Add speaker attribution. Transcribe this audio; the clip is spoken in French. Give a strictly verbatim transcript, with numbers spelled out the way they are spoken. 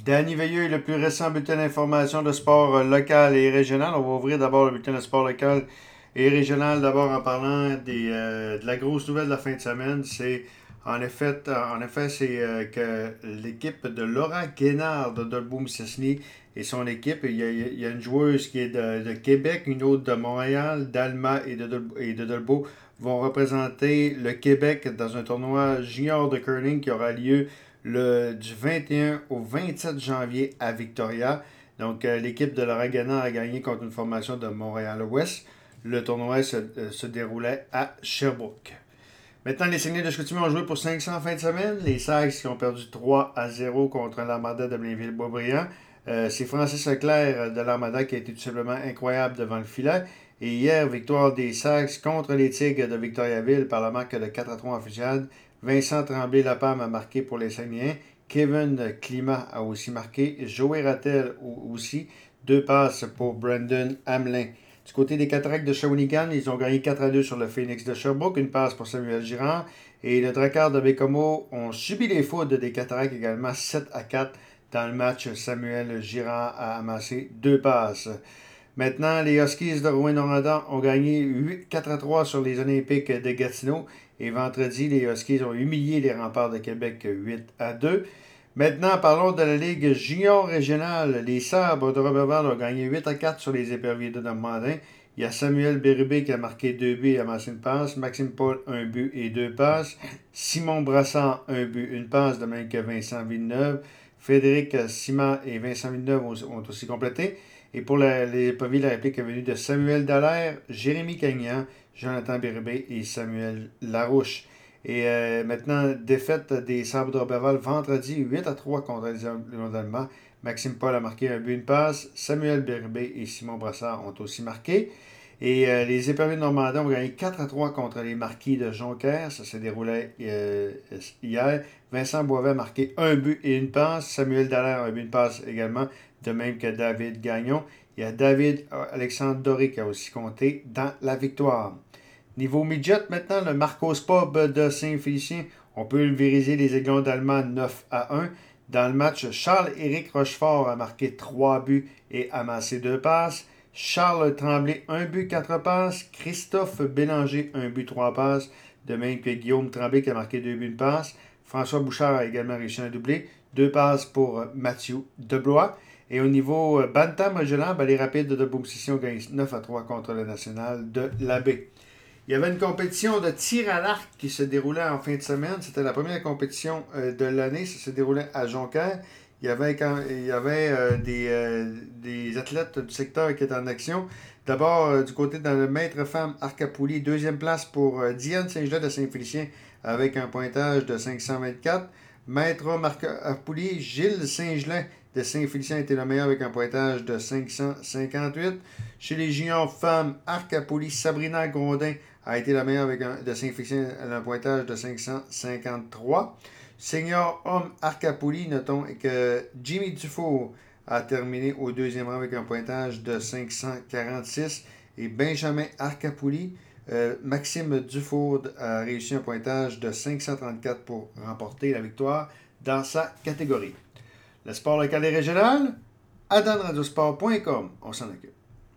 Speaker 1: Danny Veilleux est le plus récent bulletin d'information de sport euh, local et régional. On va ouvrir d'abord le bulletin de sport local et régional, d'abord en parlant des, euh, de la grosse nouvelle de la fin de semaine. C'est en effet, en effet c'est euh, que l'équipe de Laurent Guénard de Dolbeau-Mistassini et son équipe, il y, a, il y a une joueuse qui est de, de Québec, une autre de Montréal, d'Alma et de, Dolbeau, et de Dolbeau vont représenter le Québec dans un tournoi junior de curling qui aura lieu le, du vingt et un au vingt-sept janvier à Victoria. Donc, euh, l'équipe de Laurent Guénard a gagné contre une formation de Montréal-Ouest. Le tournoi se, euh, se déroulait à Sherbrooke. Maintenant, les Saguenay de Chicoutimi ont joué pour cinq cents en fin de semaine. Les Sags qui ont perdu trois à zéro contre l'Armada de Blainville-Boisbriand. Euh, c'est Francis Leclerc de l'Armada qui a été tout simplement incroyable devant le filet. Et hier, victoire des Sags contre les Tigres de Victoriaville par la marque de quatre à trois en fusillade. Vincent Tremblay-Lapam a marqué pour les Saguenayens. Kevin Climat a aussi marqué. Joey Rattel aussi. Deux passes pour Brandon Hamelin. Du côté des Cataractes de Shawinigan, ils ont gagné quatre à deux sur le Phoenix de Sherbrooke. Une passe pour Samuel Girard. Et le Drakkar de Bécomo ont subi les foudres des Cataractes également sept à quatre. Dans le match, Samuel Girard a amassé deux passes. Maintenant, les Huskies de Rouyn-Noranda ont gagné quatre à trois sur les Olympiques de Gatineau. Et vendredi, les Huskies ont humilié les Remparts de Québec huit à deux. Maintenant, parlons de la Ligue junior régionale. Les Sabres de Roberval ont gagné huit à quatre sur les Éperviers de Normandin. Il y a Samuel Bérubé qui a marqué deux buts et amassé une passe. Maxime Paul, un but et deux passes. Simon Brassard, un but, une passe, de même que Vincent Villeneuve. Frédéric Simard et Vincent Villeneuve ont aussi complété. Et pour la, les éperviers, la réplique est venue de Samuel Dallaire, Jérémy Cagnan, Jonathan Bérubé et Samuel Larouche. Et euh, maintenant, défaite des Sabres de Roberval vendredi huit à trois contre les Lions d'Allemand. Maxime Paul a marqué un but, une passe. Samuel Bérubé et Simon Brassard ont aussi marqué. Et euh, les Éperviers de Normandin ont gagné quatre à trois contre les Marquis de Jonquière. Ça s'est déroulé euh, hier. Vincent Boisvert a marqué un but et une passe. Samuel Dallaire a un but, une passe également, de même que David Gagnon. Il y a David Alexandre Doré qui a aussi compté dans la victoire. Niveau midget, maintenant, le Marcos Pub de Saint-Félicien. On peut pulvériser les Aiglons d'Allemand neuf à un. Dans le match, Charles-Éric Rochefort a marqué trois buts et amassé deux passes. Charles Tremblay, un but, quatre passes. Christophe Bélanger, un but, trois passes. De même que Guillaume Tremblay qui a marqué deux buts, une passe. François Bouchard a également réussi un doublé. Deux passes pour Mathieu Deblois. Et au niveau Bantam régional, ben, les Rapides de Beaume-Sissi ont gagné neuf à trois contre le National de l'Abbé. Il y avait une compétition de tir à l'arc qui se déroulait en fin de semaine. C'était la première compétition euh, de l'année. Ça se déroulait à Jonquière. Il y avait, quand, il y avait euh, des, euh, des athlètes du secteur qui étaient en action. D'abord, euh, du côté de le maître femme arc à poulie, deuxième place pour euh, Diane Saint-Gelais de Saint-Félicien avec un pointage de cinq cent vingt-quatre. Maître homme arc à poulie, Gilles Saint-Gelais de Saint-Félicien était le meilleur avec un pointage de cinq cent cinquante-huit. Chez les juniors femmes, arc à poulie, Sabrina Grondin a été la meilleure avec un, de Saint-Félicien à un pointage de cinq cent cinquante-trois. Senior homme arc à poulie, notons que Jimmy Dufour a terminé au deuxième rang avec un pointage de cinq cent quarante-six. Et Benjamin arc à poulie, euh, Maxime Dufour a réussi un pointage de cinq cent trente-quatre pour remporter la victoire dans sa catégorie. Le sport local et régional, à dan radio sport point com, on s'en occupe.